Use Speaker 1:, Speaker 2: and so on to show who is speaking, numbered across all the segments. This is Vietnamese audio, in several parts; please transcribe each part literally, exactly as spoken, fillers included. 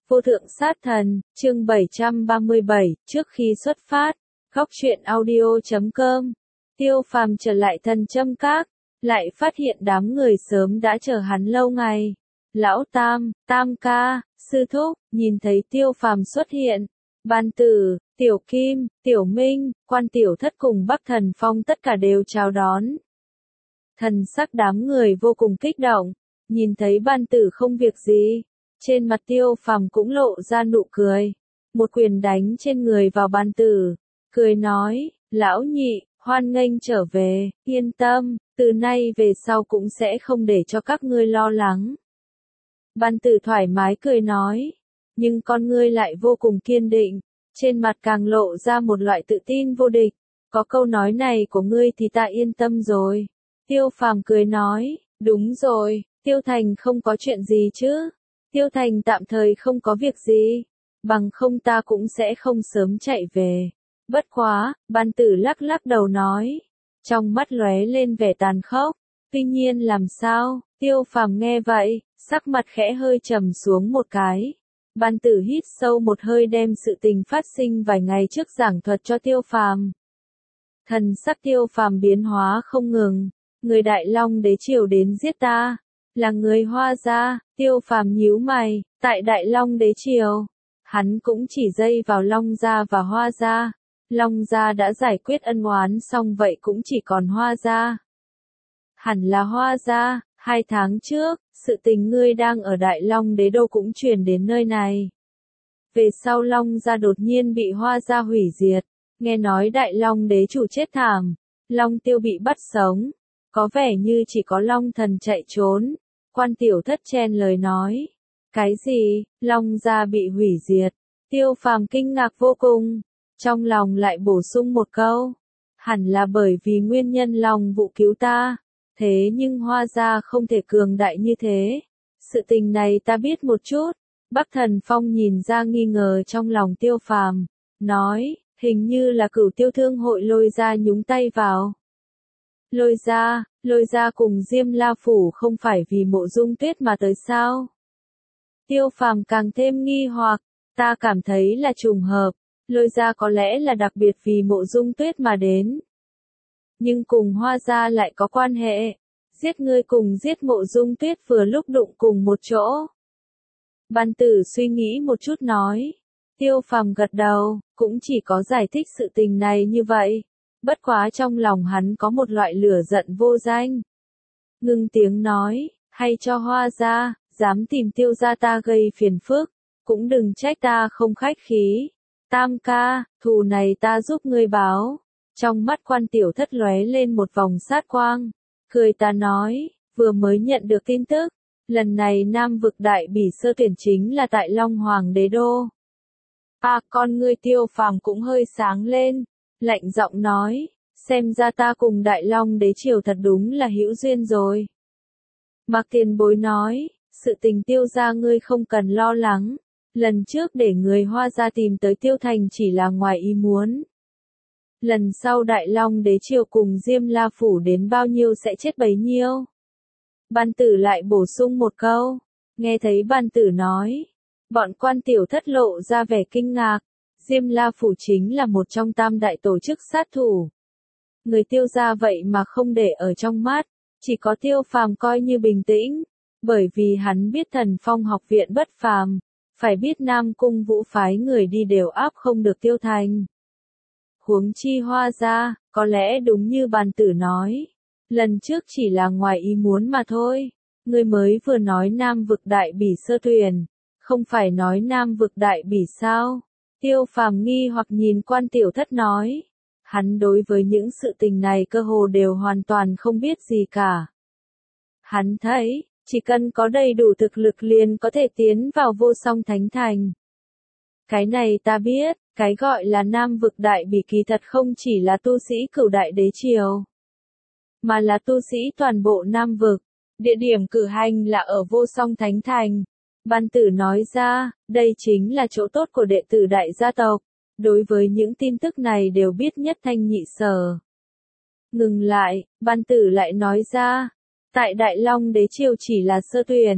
Speaker 1: Vô thượng sát thần, chương bảy trăm ba mươi bảy, trước khi xuất phát, góc truyện audio chấm com. Tiêu Phàm trở lại Thần Châm Các, lại phát hiện đám người sớm đã chờ hắn lâu ngày. Lão Tam, Tam ca, Sư Thúc, nhìn thấy Tiêu Phàm xuất hiện. Ban Tử, Tiểu Kim, Tiểu Minh, Quan Tiểu Thất cùng Bắc Thần Phong tất cả đều chào đón. Thần sắc đám người vô cùng kích động, nhìn thấy Ban Tử không việc gì. Trên mặt Tiêu Phàm cũng lộ ra nụ cười, một quyền đánh trên người vào Ban Tử, cười nói, lão nhị, hoan nghênh trở về, yên tâm, từ nay về sau cũng sẽ không để cho các ngươi lo lắng. Ban Tử thoải mái cười nói, nhưng con ngươi lại vô cùng kiên định, trên mặt càng lộ ra một loại tự tin vô địch, có câu nói này của ngươi thì ta yên tâm rồi. Tiêu Phàm cười nói, đúng rồi, Tiêu Thành không có chuyện gì chứ? Tiêu Thành tạm thời không có việc gì, bằng không ta cũng sẽ không sớm chạy về. Bất quá, Ban Tử lắc lắc đầu nói, trong mắt lóe lên vẻ tàn khốc. Tuy nhiên làm sao? Tiêu Phàm nghe vậy, sắc mặt khẽ hơi trầm xuống một cái. Ban Tử hít sâu một hơi đem sự tình phát sinh vài ngày trước giảng thuật cho Tiêu Phàm. Thần sắc Tiêu Phàm biến hóa không ngừng, người Đại Long đế triều đến giết ta, là người Hoa gia. Tiêu Phàm nhíu mày, tại Đại Long đế triều, hắn cũng chỉ dây vào Long gia và Hoa gia. Long gia đã giải quyết ân oán xong vậy cũng chỉ còn Hoa gia. Hẳn là Hoa gia, hai tháng trước, sự tình ngươi đang ở Đại Long đế đô cũng truyền đến nơi này. Về sau Long gia đột nhiên bị Hoa gia hủy diệt, nghe nói Đại Long đế chủ chết thảm, Long Tiêu bị bắt sống, có vẻ như chỉ có Long Thần chạy trốn. Quan Tiểu Thất chen lời nói, cái gì, Long gia bị hủy diệt? Tiêu Phàm kinh ngạc vô cùng, trong lòng lại bổ sung một câu, hẳn là bởi vì nguyên nhân Long Vũ cứu ta, thế nhưng Hoa gia không thể cường đại như thế. Sự tình này ta biết một chút. Bắc Thần Phong nhìn ra nghi ngờ trong lòng Tiêu Phàm, nói, hình như là Cửu Tiêu Thương hội Lôi gia nhúng tay vào. Lôi gia, Lôi gia cùng Diêm La Phủ không phải vì Mộ Dung Tuyết mà tới sao? Tiêu Phàm càng thêm nghi hoặc, ta cảm thấy là trùng hợp, Lôi gia có lẽ là đặc biệt vì Mộ Dung Tuyết mà đến. Nhưng cùng Hoa gia lại có quan hệ, giết ngươi cùng giết Mộ Dung Tuyết vừa lúc đụng cùng một chỗ. Ban Tử suy nghĩ một chút nói, Tiêu Phàm gật đầu, cũng chỉ có giải thích sự tình này như vậy. Bất quá trong lòng hắn có một loại lửa giận vô danh. Ngưng tiếng nói, hay cho Hoa gia, dám tìm Tiêu gia ta gây phiền phức, cũng đừng trách ta không khách khí. Tam ca, thù này ta giúp ngươi báo. Trong mắt Quan Tiểu Thất lóe lên một vòng sát quang, cười ta nói, vừa mới nhận được tin tức, lần này Nam vực đại bỉ sơ tuyển chính là tại Long Hoàng đế đô. À, con ngươi Tiêu Phàm cũng hơi sáng lên, lạnh giọng nói, xem ra ta cùng Đại Long đế triều thật đúng là hữu duyên rồi. Mạc Tiền Bối nói, sự tình Tiêu gia ngươi không cần lo lắng, lần trước để người Hoa gia tìm tới Tiêu Thành chỉ là ngoài ý muốn. Lần sau Đại Long đế triều cùng Diêm La Phủ đến bao nhiêu sẽ chết bấy nhiêu. Ban Tử lại bổ sung một câu, nghe thấy Ban Tử nói, bọn Quan Tiểu Thất lộ ra vẻ kinh ngạc. Diêm La Phủ chính là một trong tam đại tổ chức sát thủ. Người Tiêu gia vậy mà không để ở trong mắt, chỉ có Tiêu Phàm coi như bình tĩnh, bởi vì hắn biết Thần Phong học viện bất phàm, phải biết Nam Cung Vũ phái người đi đều áp không được Tiêu Thành. Huống chi Hoa gia, có lẽ đúng như Ban Tử nói, lần trước chỉ là ngoài ý muốn mà thôi. Người mới vừa nói Nam vực đại bỉ sơ tuyển, không phải nói Nam vực đại bỉ sao? Tiêu Phàm nghi hoặc nhìn Quan Tiểu Thất nói, hắn đối với những sự tình này cơ hồ đều hoàn toàn không biết gì cả. Hắn thấy, chỉ cần có đầy đủ thực lực liền có thể tiến vào Vô Song Thánh Thành. Cái này ta biết, cái gọi là Nam vực đại bỉ kỳ thật không chỉ là tu sĩ Cửu đại đế triều, mà là tu sĩ toàn bộ Nam vực. Địa điểm cử hành là ở Vô Song Thánh Thành. Ban Tử nói ra, đây chính là chỗ tốt của đệ tử đại gia tộc, đối với những tin tức này đều biết nhất thanh nhị sở. Ngừng lại, Ban Tử lại nói ra, tại Đại Long đế triều chỉ là sơ tuyển,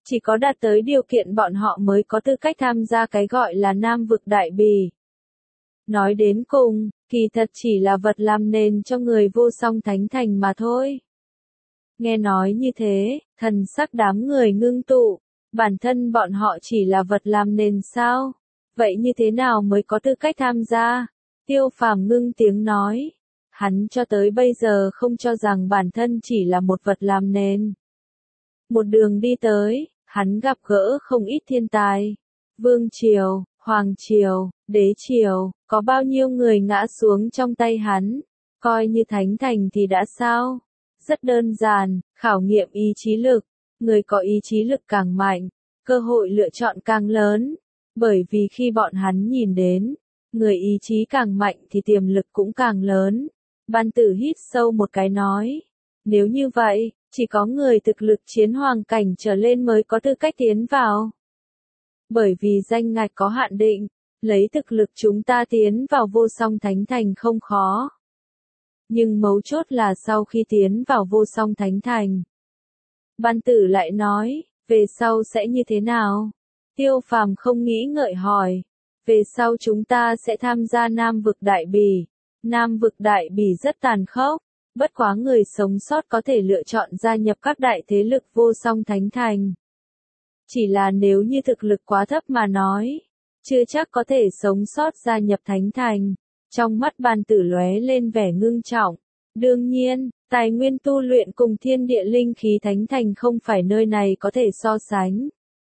Speaker 1: Chỉ có đạt tới điều kiện bọn họ mới có tư cách tham gia cái gọi là Nam vực Đại Bỉ. Nói đến cùng, kỳ thật chỉ là vật làm nền cho người vô song thánh thành mà thôi. Nghe nói như thế, thần sắc đám người ngưng tụ, bản thân bọn họ chỉ là vật làm nền sao? Vậy như thế nào mới có tư cách tham gia? Tiêu Phàm ngưng tiếng nói. Hắn cho tới bây giờ không cho rằng bản thân chỉ là một vật làm nền. Một đường đi tới, hắn gặp gỡ không ít thiên tài. Vương triều, hoàng triều, đế triều, có bao nhiêu người ngã xuống trong tay hắn. Coi như thánh thành thì đã sao? Rất đơn giản, khảo nghiệm ý chí lực. Người có ý chí lực càng mạnh, cơ hội lựa chọn càng lớn. Bởi vì khi bọn hắn nhìn đến, người ý chí càng mạnh thì tiềm lực cũng càng lớn. Ban Tử hít sâu một cái nói. Nếu như vậy, chỉ có người thực lực chiến hoàng cảnh trở lên mới có tư cách tiến vào. Bởi vì danh ngạch có hạn định, lấy thực lực chúng ta tiến vào vô song thánh thành không khó. Nhưng mấu chốt là sau khi tiến vào vô song thánh thành. Ban Tử lại nói, về sau sẽ như thế nào? Tiêu Phàm không nghĩ ngợi hỏi. Về sau chúng ta sẽ tham gia Nam vực Đại Bỉ. Nam vực Đại Bỉ rất tàn khốc, bất quá người sống sót có thể lựa chọn gia nhập các đại thế lực vô song thánh thành. Chỉ là nếu như thực lực quá thấp mà nói, chưa chắc có thể sống sót gia nhập thánh thành. Trong mắt Ban Tử lóe lên vẻ ngưng trọng. Đương nhiên, tài nguyên tu luyện cùng thiên địa linh khí thánh thành không phải nơi này có thể so sánh.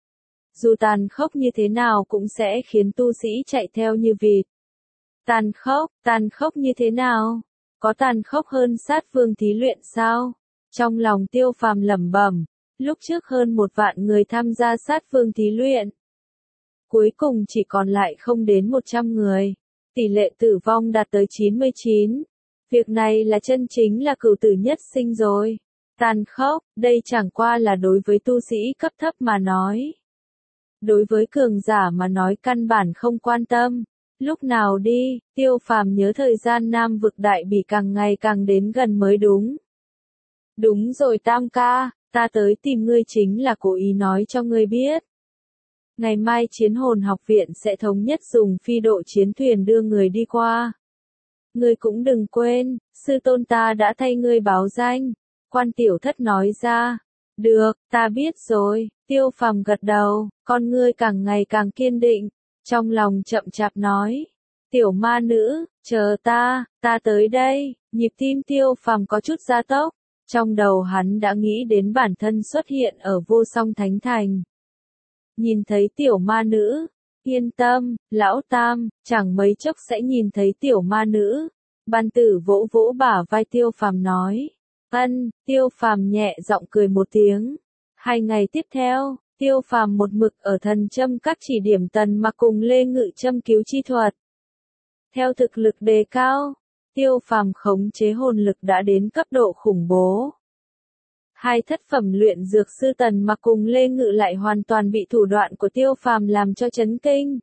Speaker 1: Dù tàn khốc như thế nào cũng sẽ khiến tu sĩ chạy theo như vịt. Tàn khốc, tàn khốc như thế nào? Có tàn khốc hơn sát vương thí luyện sao? Trong lòng Tiêu Phàm lẩm bẩm, lúc trước hơn một vạn người tham gia sát vương thí luyện. Cuối cùng chỉ còn lại không đến một trăm người. Tỷ lệ tử vong đạt tới chín mươi chín. Việc này là chân chính là cửu tử nhất sinh rồi. Tàn khốc, đây chẳng qua là đối với tu sĩ cấp thấp mà nói. Đối với cường giả mà nói căn bản không quan tâm. Lúc nào đi, Tiêu Phàm nhớ thời gian Nam vực Đại Bỉ càng ngày càng đến gần mới đúng. Đúng rồi Tam ca, ta tới tìm ngươi chính là cố ý nói cho ngươi biết. Ngày mai Chiến Hồn học viện sẽ thống nhất dùng phi độ chiến thuyền đưa người đi qua. Ngươi cũng đừng quên, sư tôn ta đã thay ngươi báo danh. Quan Tiểu Thất nói ra. Được, ta biết rồi. Tiêu Phàm gật đầu, con ngươi càng ngày càng kiên định. Trong lòng chậm chạp nói. Tiểu ma nữ, chờ ta, ta tới đây. Nhịp tim Tiêu Phàm có chút gia tốc. Trong đầu hắn đã nghĩ đến bản thân xuất hiện ở vô song thánh thành. Nhìn thấy tiểu ma nữ, yên tâm, lão tam, chẳng mấy chốc sẽ nhìn thấy tiểu ma nữ. Ban Tử vỗ vỗ bả vai Tiêu Phàm nói. Ân, Tiêu Phàm nhẹ giọng cười một tiếng. Hai ngày tiếp theo, Tiêu Phàm một mực ở thần châm các chỉ điểm Tần Mặc cùng Lê Ngự châm cứu chi thuật. Theo thực lực đề cao, Tiêu Phàm khống chế hồn lực đã đến cấp độ khủng bố. Hai thất phẩm luyện dược sư Tần Mặc cùng Lê Ngự lại hoàn toàn bị thủ đoạn của Tiêu Phàm làm cho chấn kinh.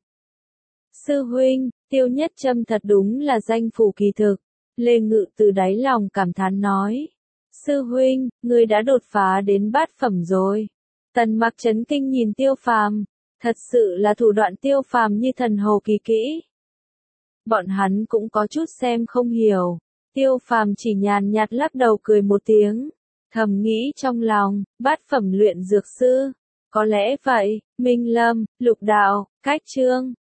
Speaker 1: Sư huynh, Tiêu Nhất Châm thật đúng là danh phủ kỳ thực. Lê Ngự từ đáy lòng cảm thán nói. Sư huynh, ngươi đã đột phá đến bát phẩm rồi. Tần Mặc chấn kinh nhìn Tiêu Phàm, thật sự là thủ đoạn Tiêu Phàm như thần hồ kỳ kỹ. Bọn hắn cũng có chút xem không hiểu. Tiêu Phàm chỉ nhàn nhạt lắc đầu cười một tiếng. Thầm nghĩ trong lòng, bát phẩm luyện dược sư. Có lẽ vậy, Minh Lâm, Lục Đạo, Cách Trương,